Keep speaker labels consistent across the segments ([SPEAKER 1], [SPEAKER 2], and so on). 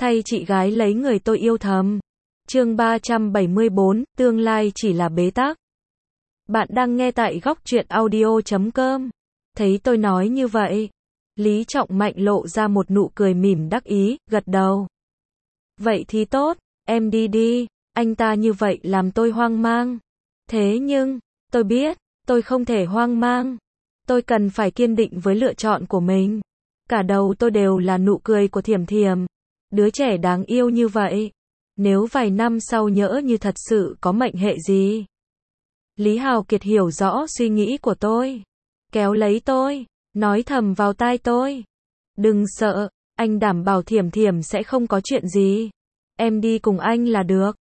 [SPEAKER 1] thay chị gái lấy người tôi yêu thầm. Chương 374, tương lai chỉ là bế tắc. Bạn đang nghe tại góc truyện audio.com. Thấy tôi nói như vậy, Lý Trọng Mạnh lộ ra một nụ cười mỉm đắc ý, gật đầu. Vậy thì tốt, em đi đi, anh ta như vậy làm tôi hoang mang. Thế nhưng, tôi biết, tôi không thể hoang mang. Tôi cần phải kiên định với lựa chọn của mình. Cả đầu tôi đều là nụ cười của Thiểm Thiểm. Đứa trẻ đáng yêu như vậy. Nếu vài năm sau nhỡ như thật sự có mệnh hệ gì. Lý Hào Kiệt hiểu rõ suy nghĩ của tôi. Kéo lấy tôi, nói thầm vào tai tôi. Đừng sợ, anh đảm bảo Thiểm Thiểm sẽ không có chuyện gì. Em đi cùng anh là được.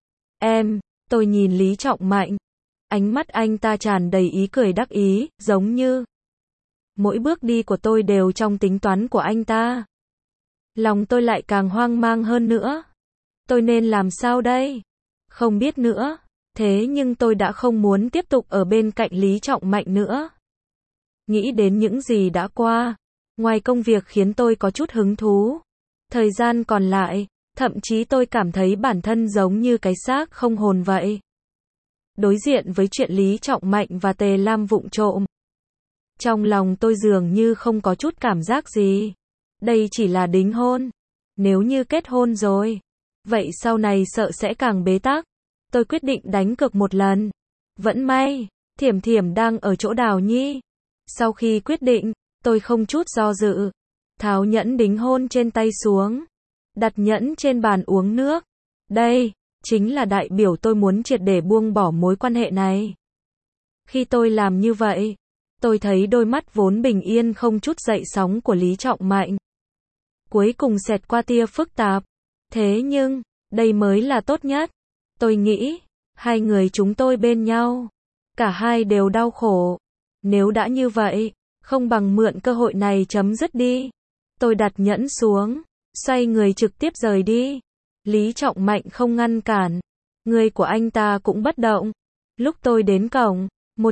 [SPEAKER 1] Tôi nhìn Lý Trọng Mạnh. Ánh mắt anh ta tràn đầy ý cười đắc ý, giống như mỗi bước đi của tôi đều trong tính toán của anh ta. Lòng tôi lại càng hoang mang hơn nữa. Tôi nên làm sao đây? Không biết nữa. Thế nhưng tôi đã không muốn tiếp tục ở bên cạnh Lý Trọng Mạnh nữa. Nghĩ đến những gì đã qua. Ngoài công việc khiến tôi có chút hứng thú. Thời gian còn lại, thậm chí tôi cảm thấy bản thân giống như cái xác không hồn vậy. Đối diện với chuyện Lý Trọng Mạnh và Tề Lam vụng trộm. Trong lòng tôi dường như không có chút cảm giác gì. Đây chỉ là đính hôn. Nếu như kết hôn rồi, vậy sau này sợ sẽ càng bế tắc. Tôi quyết định đánh cược một lần. Vẫn may, Thiểm Thiểm đang ở chỗ Đào Nhi. Sau khi quyết định, tôi không chút do dự. Tháo nhẫn đính hôn trên tay xuống. Đặt nhẫn trên bàn uống nước. Đây, chính là đại biểu tôi muốn triệt để buông bỏ mối quan hệ này. Khi tôi làm như vậy, tôi thấy đôi mắt vốn bình yên không chút dậy sóng của Lý Trọng Mạnh. Cuối cùng xẹt qua tia phức tạp. Thế nhưng, đây mới là tốt nhất. Tôi nghĩ, hai người chúng tôi bên nhau. Cả hai đều đau khổ. Nếu đã như vậy, không bằng mượn cơ hội này chấm dứt đi. Tôi đặt nhẫn xuống, xoay người trực tiếp rời đi. Lý Trọng Mạnh không ngăn cản. Người của anh ta cũng bất động. Lúc tôi đến cổng,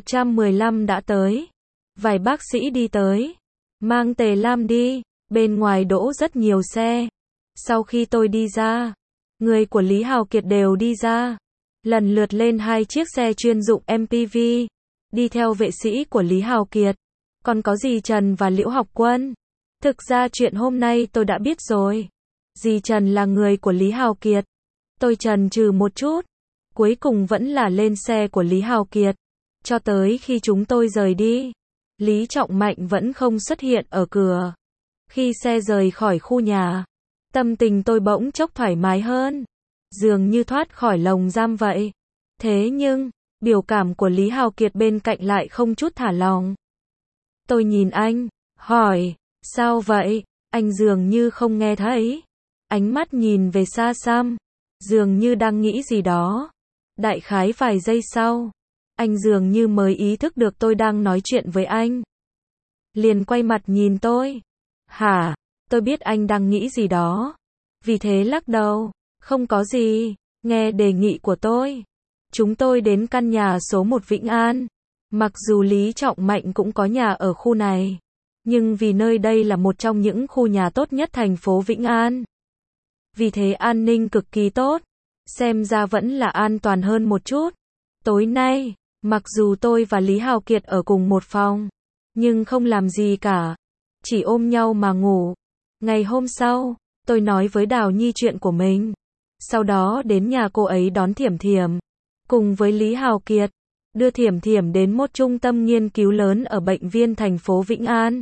[SPEAKER 1] 115 đã tới. Vài bác sĩ đi tới. Mang Tề Lam đi. Bên ngoài đỗ rất nhiều xe. Sau khi tôi đi ra, người của Lý Hào Kiệt đều đi ra. Lần lượt lên hai chiếc xe chuyên dụng MPV. Đi theo vệ sĩ của Lý Hào Kiệt. Còn có dì Trần và Liễu Học Quân. Thực ra chuyện hôm nay tôi đã biết rồi. Dì Trần là người của Lý Hào Kiệt. Tôi chần chừ một chút. Cuối cùng vẫn là lên xe của Lý Hào Kiệt. Cho tới khi chúng tôi rời đi, Lý Trọng Mạnh vẫn không xuất hiện ở cửa. Khi xe rời khỏi khu nhà, tâm tình tôi bỗng chốc thoải mái hơn. Dường như thoát khỏi lồng giam vậy. Thế nhưng, biểu cảm của Lý Hào Kiệt bên cạnh lại không chút thả lỏng. Tôi nhìn anh, hỏi, sao vậy? Anh dường như không nghe thấy. Ánh mắt nhìn về xa xăm, dường như đang nghĩ gì đó. Đại khái vài giây sau, anh dường như mới ý thức được tôi đang nói chuyện với anh. Liền quay mặt nhìn tôi. Hả? Tôi biết anh đang nghĩ gì đó. Vì thế lắc đầu. Không có gì. Nghe đề nghị của tôi, chúng tôi đến căn nhà số 1 Vĩnh An. Mặc dù Lý Trọng Mạnh cũng có nhà ở khu này, nhưng vì nơi đây là một trong những khu nhà tốt nhất thành phố Vĩnh An. Vì thế an ninh cực kỳ tốt. Xem ra vẫn là an toàn hơn một chút. Tối nay, mặc dù tôi và Lý Hào Kiệt ở cùng một phòng, nhưng không làm gì cả. Chỉ ôm nhau mà ngủ. Ngày hôm sau, tôi nói với Đào Nhi chuyện của mình. Sau đó đến nhà cô ấy đón Thiểm Thiểm. Cùng với Lý Hào Kiệt, đưa Thiểm Thiểm đến một trung tâm nghiên cứu lớn ở bệnh viện thành phố Vĩnh An.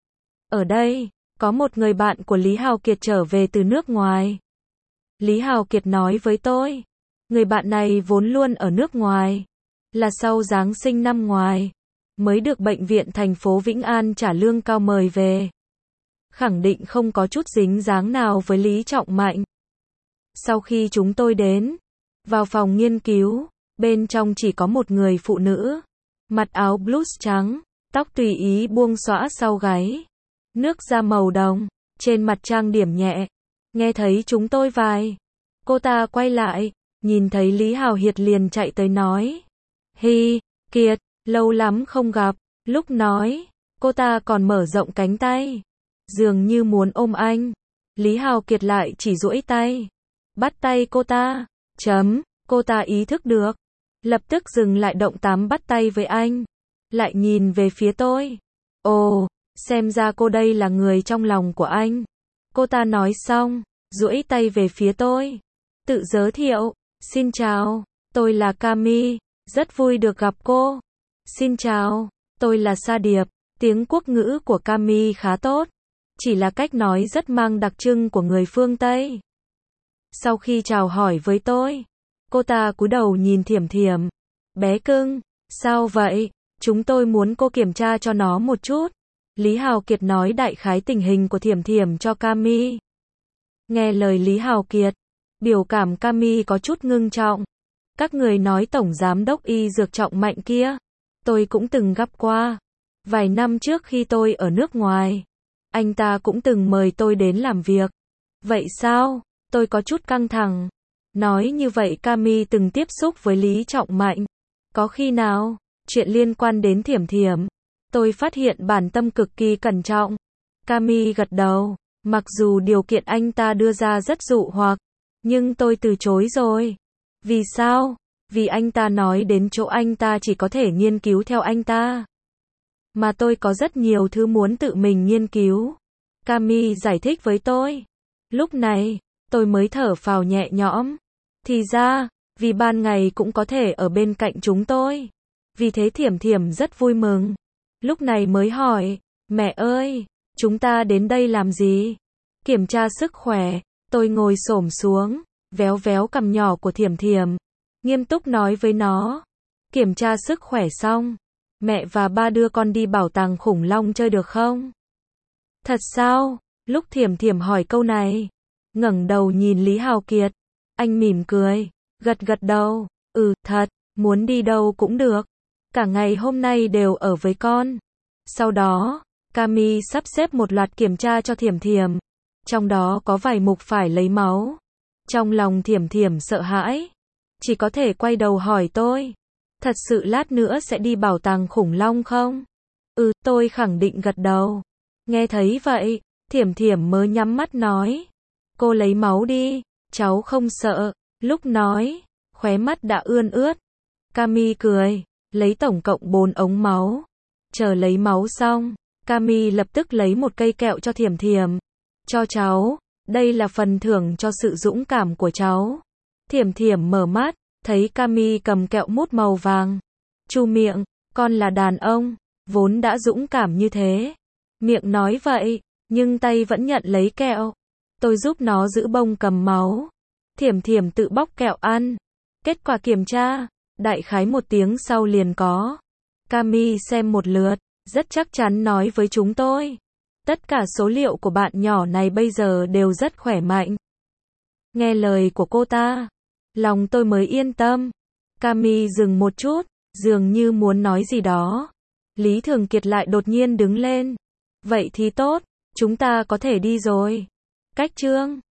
[SPEAKER 1] Ở đây, có một người bạn của Lý Hào Kiệt trở về từ nước ngoài. Lý Hào Kiệt nói với tôi, người bạn này vốn luôn ở nước ngoài. Là sau Giáng sinh năm ngoài, mới được bệnh viện thành phố Vĩnh An trả lương cao mời về. Khẳng định không có chút dính dáng nào với Lý Trọng Mạnh. Sau khi chúng tôi đến, vào phòng nghiên cứu, bên trong chỉ có một người phụ nữ. Mặc áo blues trắng, tóc tùy ý buông xõa sau gáy. Nước da màu đồng, trên mặt trang điểm nhẹ. Nghe thấy chúng tôi cô ta quay lại, nhìn thấy Lý Hào Hiệt liền chạy tới nói. Hi, Kiệt, lâu lắm không gặp. Lúc nói, cô ta còn mở rộng cánh tay, dường như muốn ôm anh. Lý Hào Kiệt lại chỉ duỗi tay. Bắt tay cô ta. Cô ta ý thức được. Lập tức dừng lại động tác bắt tay với anh. Lại nhìn về phía tôi. Ồ, xem ra cô đây là người trong lòng của anh. Cô ta nói xong, duỗi tay về phía tôi. Tự giới thiệu. Xin chào, tôi là Cami. Rất vui được gặp cô. Xin chào, tôi là Sa Điệp. Tiếng quốc ngữ của Cami khá tốt. Chỉ là cách nói rất mang đặc trưng của người phương Tây. Sau khi chào hỏi với tôi, cô ta cúi đầu nhìn Thiểm Thiểm. Bé cưng, sao vậy? Chúng tôi muốn cô kiểm tra cho nó một chút. Lý Hào Kiệt nói đại khái tình hình của Thiểm Thiểm cho Cami. Nghe lời Lý Hào Kiệt, biểu cảm Cami có chút ngưng trọng. Các người nói tổng giám đốc y dược Trọng Mạnh kia, tôi cũng từng gặp qua. Vài năm trước khi tôi ở nước ngoài, anh ta cũng từng mời tôi đến làm việc. Vậy sao? Tôi có chút căng thẳng. Nói như vậy Cami từng tiếp xúc với Lý Trọng Mạnh. Có khi nào? Chuyện liên quan đến Thiểm Thiểm. Tôi phát hiện bản tâm cực kỳ cẩn trọng. Cami gật đầu. Mặc dù điều kiện anh ta đưa ra rất dụ hoặc, nhưng tôi từ chối rồi. Vì sao? Vì anh ta nói đến chỗ anh ta chỉ có thể nghiên cứu theo anh ta. Mà tôi có rất nhiều thứ muốn tự mình nghiên cứu. Cami giải thích với tôi. Lúc này, tôi mới thở phào nhẹ nhõm. Thì ra, vì ban ngày cũng có thể ở bên cạnh chúng tôi. Vì thế Thiểm Thiểm rất vui mừng. Lúc này mới hỏi, mẹ ơi, chúng ta đến đây làm gì? Kiểm tra sức khỏe. Tôi ngồi xổm xuống, véo véo cằm nhỏ của Thiểm Thiểm. Nghiêm túc nói với nó. Kiểm tra sức khỏe xong, mẹ và ba đưa con đi bảo tàng khủng long chơi được không? Thật sao? Lúc Thiểm Thiểm hỏi câu này, ngẩng đầu nhìn Lý Hào Kiệt. Anh mỉm cười, gật gật đầu. Thật, muốn đi đâu cũng được. Cả ngày hôm nay đều ở với con. Sau đó, Cami sắp xếp một loạt kiểm tra cho Thiểm Thiểm. Trong đó có vài mục phải lấy máu. Trong lòng Thiểm Thiểm sợ hãi. Chỉ có thể quay đầu hỏi tôi. Thật sự lát nữa sẽ đi bảo tàng khủng long không? Tôi khẳng định gật đầu. Nghe thấy vậy, Thiểm Thiểm mới nhắm mắt nói. Cô lấy máu đi, cháu không sợ. Lúc nói, khóe mắt đã ươn ướt. Cami cười, lấy tổng cộng 4 ống máu. Chờ lấy máu xong, Cami lập tức lấy một cây kẹo cho Thiểm Thiểm. Cho cháu, đây là phần thưởng cho sự dũng cảm của cháu. Thiểm Thiểm mở mắt, thấy Cami cầm kẹo mút màu vàng. Chu miệng, con là đàn ông, vốn đã dũng cảm như thế. Miệng nói vậy, nhưng tay vẫn nhận lấy kẹo. Tôi giúp nó giữ bông cầm máu. Thiểm Thiểm tự bóc kẹo ăn. Kết quả kiểm tra, đại khái 1 tiếng sau liền có. Cami xem một lượt, rất chắc chắn nói với chúng tôi. Tất cả số liệu của bạn nhỏ này bây giờ đều rất khỏe mạnh. Nghe lời của cô ta, lòng tôi mới yên tâm. Cami dừng một chút, dường như muốn nói gì đó. Lý Thường Kiệt lại đột nhiên đứng lên. Vậy thì tốt, chúng ta có thể đi rồi. Cách chương